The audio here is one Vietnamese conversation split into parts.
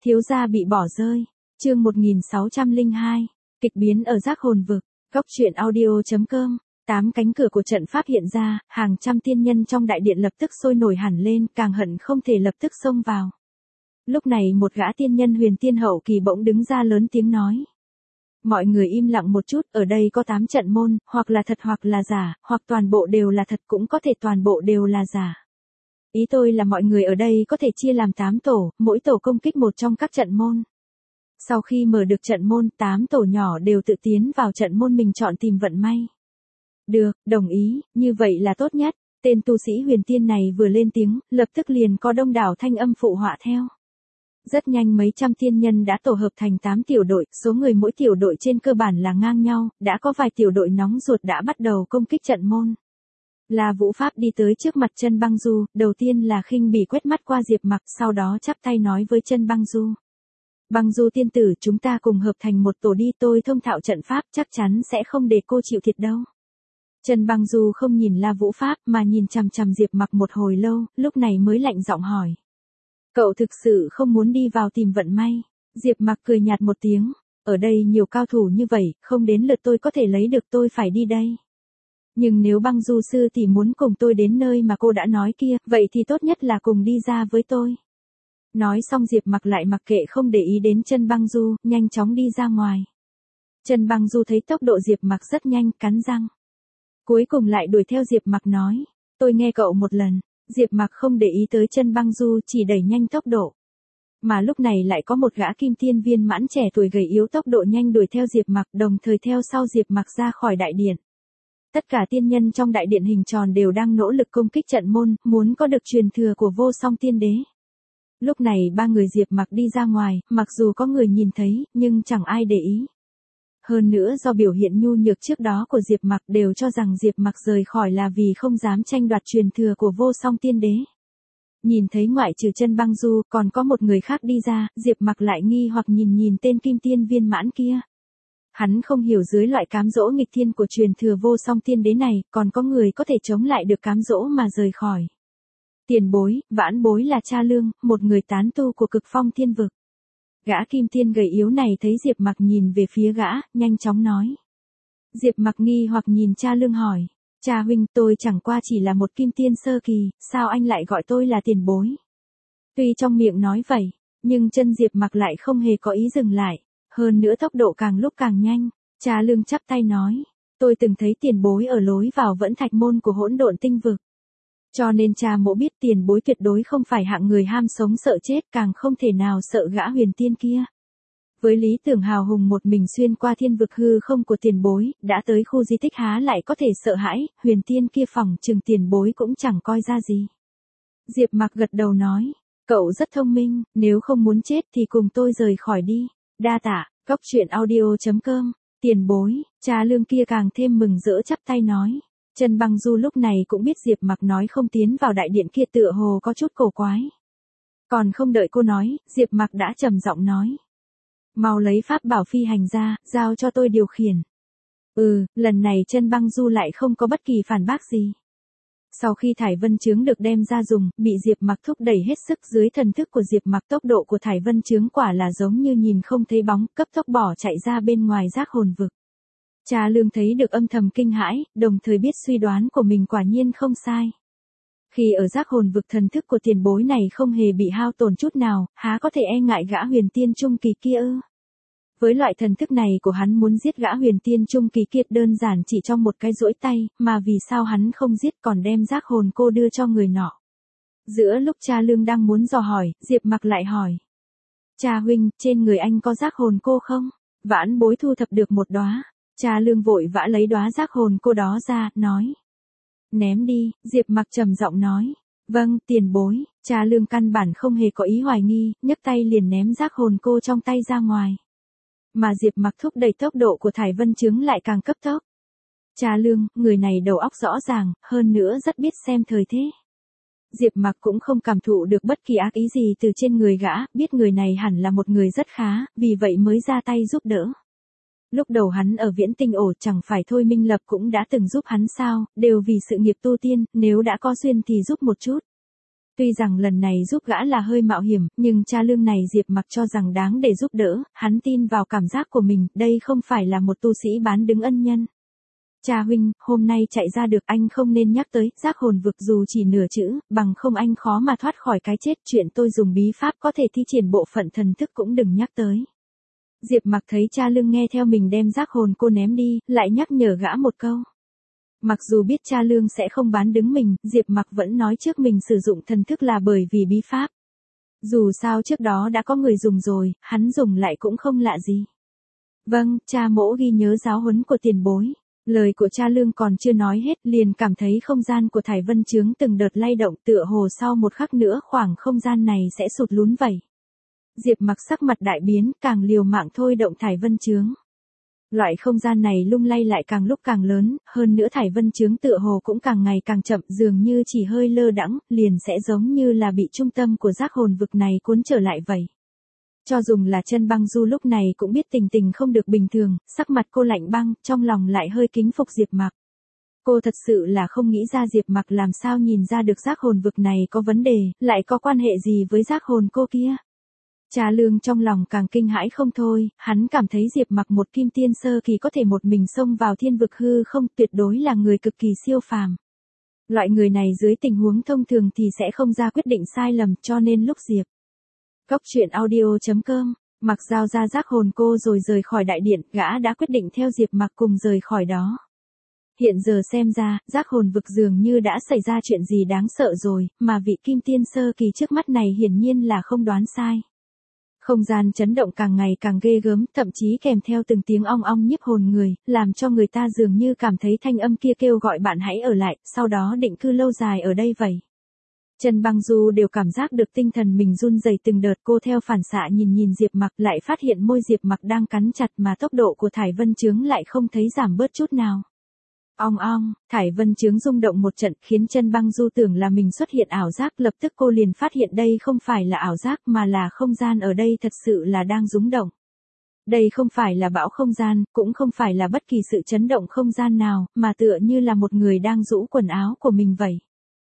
Thiếu gia bị bỏ rơi. Chương 1602. Kịch biến ở giác hồn vực. Góc truyện audio.com. 8 cánh cửa của trận pháp hiện ra, hàng trăm tiên nhân trong đại điện lập tức sôi nổi hẳn lên, càng hận không thể lập tức xông vào. Lúc này một gã tiên nhân huyền tiên hậu kỳ bỗng đứng ra lớn tiếng nói. Mọi người im lặng một chút, ở đây có 8 trận môn, hoặc là thật hoặc là giả, hoặc toàn bộ đều là thật, cũng có thể toàn bộ đều là giả. Ý tôi là mọi người ở đây có thể chia làm 8 tổ, mỗi tổ công kích một trong các trận môn. Sau khi mở được trận môn, 8 tổ nhỏ đều tự tiến vào trận môn mình chọn tìm vận may. Được, đồng ý, như vậy là tốt nhất. Tên tu sĩ huyền tiên này vừa lên tiếng, lập tức liền có đông đảo thanh âm phụ họa theo. Rất nhanh mấy trăm tiên nhân đã tổ hợp thành 8 tiểu đội, số người mỗi tiểu đội trên cơ bản là ngang nhau, đã có vài tiểu đội nóng ruột đã bắt đầu công kích trận môn. La Vũ Pháp đi tới trước mặt Chân Băng Du, đầu tiên là khinh bỉ quét mắt qua Diệp Mặc, sau đó chắp tay nói với Chân Băng Du. Băng Du tiên tử, chúng ta cùng hợp thành một tổ đi, tôi thông thạo trận pháp, chắc chắn sẽ không để cô chịu thiệt đâu. Chân Băng Du không nhìn La Vũ Pháp mà nhìn chằm chằm Diệp Mặc một hồi lâu, lúc này mới lạnh giọng hỏi. Cậu thực sự không muốn đi vào tìm vận may? Diệp Mặc cười nhạt một tiếng, ở đây nhiều cao thủ như vậy, không đến lượt tôi có thể lấy được, tôi phải đi đây. Nhưng nếu Băng Du sư tỷ muốn cùng tôi đến nơi mà cô đã nói kia, vậy thì tốt nhất là cùng đi ra với tôi. Nói xong Diệp Mặc lại mặc kệ không để ý đến Chân Băng Du, nhanh chóng đi ra ngoài. Chân Băng Du thấy tốc độ Diệp Mặc rất nhanh, cắn răng. Cuối cùng lại đuổi theo Diệp Mặc nói, tôi nghe cậu một lần. Diệp Mặc không để ý tới Chân Băng Du, chỉ đẩy nhanh tốc độ. Mà lúc này lại có một gã kim tiên viên mãn trẻ tuổi gầy yếu tốc độ nhanh đuổi theo Diệp Mặc, đồng thời theo sau Diệp Mặc ra khỏi đại điện. Tất cả tiên nhân trong đại điện hình tròn đều đang nỗ lực công kích trận môn, muốn có được truyền thừa của Vô Song Tiên Đế. Lúc này ba người Diệp Mặc đi ra ngoài, mặc dù có người nhìn thấy, nhưng chẳng ai để ý. Hơn nữa do biểu hiện nhu nhược trước đó của Diệp Mặc đều cho rằng Diệp Mặc rời khỏi là vì không dám tranh đoạt truyền thừa của Vô Song Tiên Đế. Nhìn thấy ngoại trừ Chân Băng Du còn có một người khác đi ra, Diệp Mặc lại nghi hoặc nhìn tên kim tiên viên mãn kia. Hắn không hiểu dưới loại cám dỗ nghịch thiên của truyền thừa Vô Song Tiên Đế này, còn có người có thể chống lại được cám dỗ mà rời khỏi. Tiền bối, vãn bối là Cha Lương, một người tán tu của Cực Phong Thiên Vực. Gã kim tiên gầy yếu này thấy Diệp Mặc nhìn về phía gã, nhanh chóng nói. Diệp Mặc nghi hoặc nhìn Cha Lương hỏi. Cha huynh, tôi chẳng qua chỉ là một kim tiên sơ kỳ, sao anh lại gọi tôi là tiền bối? Tuy trong miệng nói vậy, nhưng chân Diệp Mặc lại không hề có ý dừng lại. Hơn nữa tốc độ càng lúc càng nhanh. Cha Lương chắp tay nói. Tôi từng thấy tiền bối ở lối vào Vẫn Thạch môn của Hỗn Độn Tinh Vực. Cho nên cha mỗ biết tiền bối tuyệt đối không phải hạng người ham sống sợ chết, càng không thể nào sợ gã huyền tiên kia. Với lý tưởng hào hùng một mình xuyên qua thiên vực hư không của tiền bối, đã tới khu di tích há lại có thể sợ hãi, huyền tiên kia phỏng chừng tiền bối cũng chẳng coi ra gì. Diệp Mặc gật đầu nói, cậu rất thông minh, nếu không muốn chết thì cùng tôi rời khỏi đi. Đa tạ, góc truyện audio.com, tiền bối. Cha Lương kia càng thêm mừng rỡ chắp tay nói. Chân Băng Du lúc này cũng biết Diệp Mặc nói không tiến vào đại điện kia tựa hồ có chút cổ quái. Còn không đợi cô nói, Diệp Mặc đã trầm giọng nói. Mau lấy pháp bảo phi hành ra, giao cho tôi điều khiển. Lần này Chân Băng Du lại không có bất kỳ phản bác gì. Sau khi Thải Vân Chướng được đem ra dùng, bị Diệp Mặc thúc đẩy hết sức dưới thần thức của Diệp Mặc, tốc độ của Thải Vân Chướng quả là giống như nhìn không thấy bóng, cấp tốc bỏ chạy ra bên ngoài giác hồn vực. Cha Lương thấy được âm thầm kinh hãi, đồng thời biết suy đoán của mình quả nhiên không sai. Khi ở giác hồn vực thần thức của tiền bối này không hề bị hao tổn chút nào, há có thể e ngại gã huyền tiên trung kỳ kia ư? Với loại thần thức này của hắn muốn giết gã huyền tiên trung kỳ kia đơn giản chỉ trong một cái duỗi tay, mà vì sao hắn không giết còn đem giác hồn cô đưa cho người nọ? Giữa lúc Cha Lương đang muốn dò hỏi, Diệp Mặc lại hỏi. Cha huynh, trên người anh có giác hồn cô không? Vãn bối thu thập được một đóa. Cha Lương vội vã lấy đóa giác hồn cô đó ra, nói. Ném đi, Diệp Mặc trầm giọng nói. Vâng, tiền bối. Cha Lương căn bản không hề có ý hoài nghi, nhấc tay liền ném giác hồn cô trong tay ra ngoài. Mà Diệp Mặc thúc đẩy tốc độ của Thải Vân Chướng lại càng cấp tốc. Cha Lương, người này đầu óc rõ ràng, hơn nữa rất biết xem thời thế. Diệp Mặc cũng không cảm thụ được bất kỳ ác ý gì từ trên người gã, biết người này hẳn là một người rất khá, vì vậy mới ra tay giúp đỡ. Lúc đầu hắn ở Viễn Tinh ổ chẳng phải Thôi Minh Lập cũng đã từng giúp hắn sao, đều vì sự nghiệp tu tiên, nếu đã có duyên thì giúp một chút. Tuy rằng lần này giúp gã là hơi mạo hiểm, nhưng cha Lương này Diệp Mặc cho rằng đáng để giúp đỡ, hắn tin vào cảm giác của mình, đây không phải là một tu sĩ bán đứng ân nhân. Cha huynh, hôm nay chạy ra được anh không nên nhắc tới, giác hồn vực dù chỉ nửa chữ, bằng không anh khó mà thoát khỏi cái chết, chuyện tôi dùng bí pháp có thể thi triển bộ phận thần thức cũng đừng nhắc tới. Diệp Mặc thấy cha Lương nghe theo mình đem giác hồn cô ném đi, lại nhắc nhở gã một câu. Mặc dù biết cha Lương sẽ không bán đứng mình, Diệp Mặc vẫn nói trước mình sử dụng thần thức là bởi vì bí pháp. Dù sao trước đó đã có người dùng rồi, hắn dùng lại cũng không lạ gì. Vâng, cha mỗ ghi nhớ giáo huấn của tiền bối. Lời của cha Lương còn chưa nói hết, liền cảm thấy không gian của Thải Vân Chướng từng đợt lay động, tựa hồ sau một khắc nữa khoảng không gian này sẽ sụt lún vậy. Diệp Mặc sắc mặt đại biến, càng liều mạng thôi động Thải Vân Chướng. Loại không gian này lung lay lại càng lúc càng lớn, hơn nữa Thải Vân Chướng tựa hồ cũng càng ngày càng chậm, dường như chỉ hơi lơ đãng, liền sẽ giống như là bị trung tâm của giác hồn vực này cuốn trở lại vậy. Cho dùng là Chân Băng Du lúc này cũng biết tình tình không được bình thường, sắc mặt cô lạnh băng, trong lòng lại hơi kính phục Diệp Mặc. Cô thật sự là không nghĩ ra Diệp Mặc làm sao nhìn ra được giác hồn vực này có vấn đề, lại có quan hệ gì với giác hồn cô kia. Cha Lương trong lòng càng kinh hãi không thôi, hắn cảm thấy Diệp Mặc một kim tiên sơ kỳ có thể một mình xông vào thiên vực hư không, tuyệt đối là người cực kỳ siêu phàm. Loại người này dưới tình huống thông thường thì sẽ không ra quyết định sai lầm, cho nên lúc Diệp Cốc truyện audio.com, Mặc giao ra giác hồn cô rồi rời khỏi đại điện, gã đã quyết định theo Diệp Mặc cùng rời khỏi đó. Hiện giờ xem ra, giác hồn vực dường như đã xảy ra chuyện gì đáng sợ rồi, mà vị kim tiên sơ kỳ trước mắt này hiển nhiên là không đoán sai. Không gian chấn động càng ngày càng ghê gớm, thậm chí kèm theo từng tiếng ong ong nhiếp hồn người, làm cho người ta dường như cảm thấy thanh âm kia kêu gọi bạn hãy ở lại, sau đó định cư lâu dài ở đây vậy. Chân Băng Du đều cảm giác được tinh thần mình run rẩy từng đợt, cô theo phản xạ nhìn Diệp Mặc, lại phát hiện môi Diệp Mặc đang cắn chặt mà tốc độ của Thải Vân Chướng lại không thấy giảm bớt chút nào. Ong ong, Thải Vân Chướng rung động một trận khiến Chân Băng Du tưởng là mình xuất hiện ảo giác, lập tức cô liền phát hiện đây không phải là ảo giác mà là không gian ở đây thật sự là đang rung động. Đây không phải là bão không gian, cũng không phải là bất kỳ sự chấn động không gian nào, mà tựa như là một người đang rũ quần áo của mình vậy.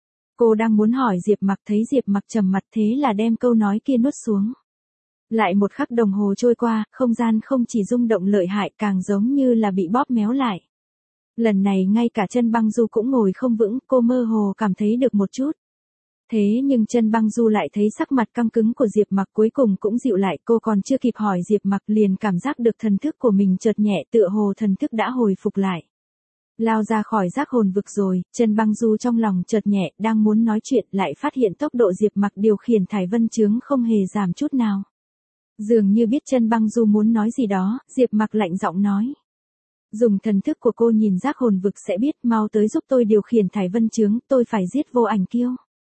Cô đang muốn hỏi Diệp Mặc, thấy Diệp Mặc trầm mặt thế là đem câu nói kia nuốt xuống. Lại một khắc đồng hồ trôi qua, không gian không chỉ rung động lợi hại càng giống như là bị bóp méo lại. Lần này ngay cả Chân Băng Du cũng ngồi không vững, cô mơ hồ cảm thấy được một chút. Thế nhưng Chân Băng Du lại thấy sắc mặt căng cứng của Diệp Mặc cuối cùng cũng dịu lại, cô còn chưa kịp hỏi Diệp Mặc liền cảm giác được thần thức của mình chợt nhẹ, tựa hồ thần thức đã hồi phục lại. Lao ra khỏi giác hồn vực rồi, Chân Băng Du trong lòng chợt nhẹ, đang muốn nói chuyện lại phát hiện tốc độ Diệp Mặc điều khiển Thải Vân Chướng không hề giảm chút nào. Dường như biết Chân Băng Du muốn nói gì đó, Diệp Mặc lạnh giọng nói. Dùng thần thức của cô nhìn giác hồn vực sẽ biết, mau tới giúp tôi điều khiển Thải Vân Chướng, tôi phải giết Vô Ảnh Kiêu.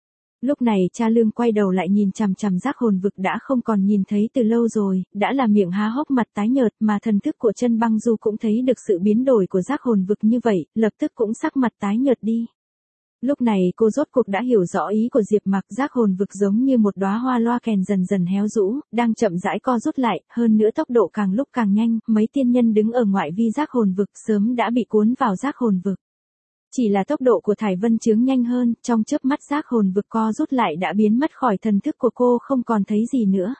Lúc này cha Lương quay đầu lại nhìn chằm chằm giác hồn vực đã không còn nhìn thấy từ lâu rồi, đã là miệng há hốc mặt tái nhợt, mà thần thức của Chân Băng Du cũng thấy được sự biến đổi của giác hồn vực như vậy, lập tức cũng sắc mặt tái nhợt đi. Lúc này cô rốt cuộc đã hiểu rõ ý của Diệp Mặc, giác hồn vực giống như một đóa hoa loa kèn dần dần héo rũ, đang chậm rãi co rút lại, hơn nữa tốc độ càng lúc càng nhanh, mấy tiên nhân đứng ở ngoại vi giác hồn vực sớm đã bị cuốn vào giác hồn vực. Chỉ là tốc độ của Thải Vân Chướng nhanh hơn, trong chớp mắt giác hồn vực co rút lại đã biến mất khỏi thần thức của cô không còn thấy gì nữa.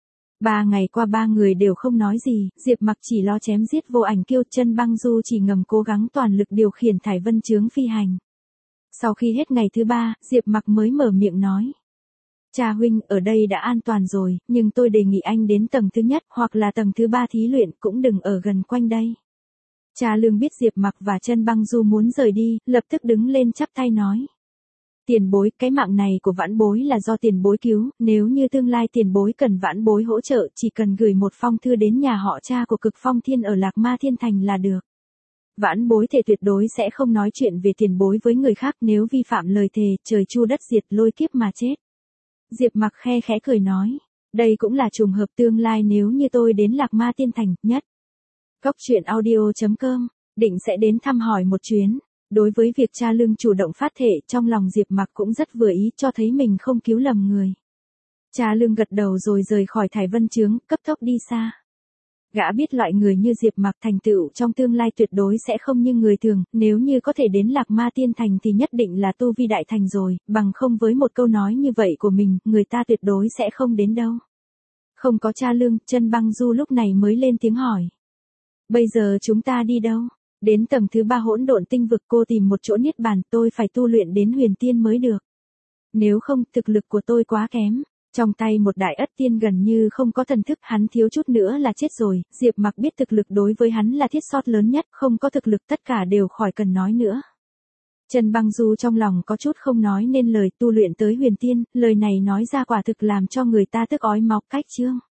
3 ngày qua 3 người đều không nói gì, Diệp Mặc chỉ lo chém giết Vô Ảnh Kiêu, Chân Băng Du chỉ ngầm cố gắng toàn lực điều khiển Thải Vân Chướng phi hành. Sau khi hết ngày thứ 3, Diệp Mặc mới mở miệng nói. Cha huynh, ở đây đã an toàn rồi, nhưng tôi đề nghị anh đến tầng thứ nhất hoặc là tầng thứ 3 thí luyện, cũng đừng ở gần quanh đây. Cha Lương biết Diệp Mặc và Chân Băng Du muốn rời đi, lập tức đứng lên chắp tay nói. Tiền bối, cái mạng này của vãn bối là do tiền bối cứu, nếu như tương lai tiền bối cần vãn bối hỗ trợ, chỉ cần gửi một phong thư đến nhà họ cha của Cực Phong Thiên ở Lạc Ma Thiên Thành là được. Vãn bối thề tuyệt đối sẽ không nói chuyện về tiền bối với người khác, nếu vi phạm lời thề, trời chu đất diệt, lôi kiếp mà chết. Diệp Mặc khe khẽ cười nói, đây cũng là trùng hợp, tương lai nếu như tôi đến Lạc Ma Thiên Thành, nhất. Cốc truyện audio.com, định sẽ đến thăm hỏi một chuyến. Đối với việc cha Lương chủ động phát thệ, trong lòng Diệp Mặc cũng rất vừa ý, cho thấy mình không cứu lầm người. Cha Lương gật đầu rồi rời khỏi Thải Vân Chướng, cấp tốc đi xa. Gã biết loại người như Diệp Mặc thành tựu trong tương lai tuyệt đối sẽ không như người thường, nếu như có thể đến Lạc Ma Tiên Thành thì nhất định là tu vi đại thành rồi, bằng không với một câu nói như vậy của mình, người ta tuyệt đối sẽ không đến đâu. Không có Cha Lương, Chân Băng Du lúc này mới lên tiếng hỏi. Bây giờ chúng ta đi đâu? Đến tầng thứ 3 hỗn độn tinh vực, cô tìm một chỗ niết bàn, tôi phải tu luyện đến huyền tiên mới được. Nếu không, thực lực của tôi quá kém. Trong tay một đại ất tiên gần như không có thần thức, hắn thiếu chút nữa là chết rồi. Diệp Mặc biết thực lực đối với hắn là thiết sót lớn nhất, không có thực lực tất cả đều khỏi cần nói nữa. Chân Băng Du trong lòng có chút không nói nên lời, tu luyện tới huyền tiên, lời này nói ra quả thực làm cho người ta tức ói máu. Cách chương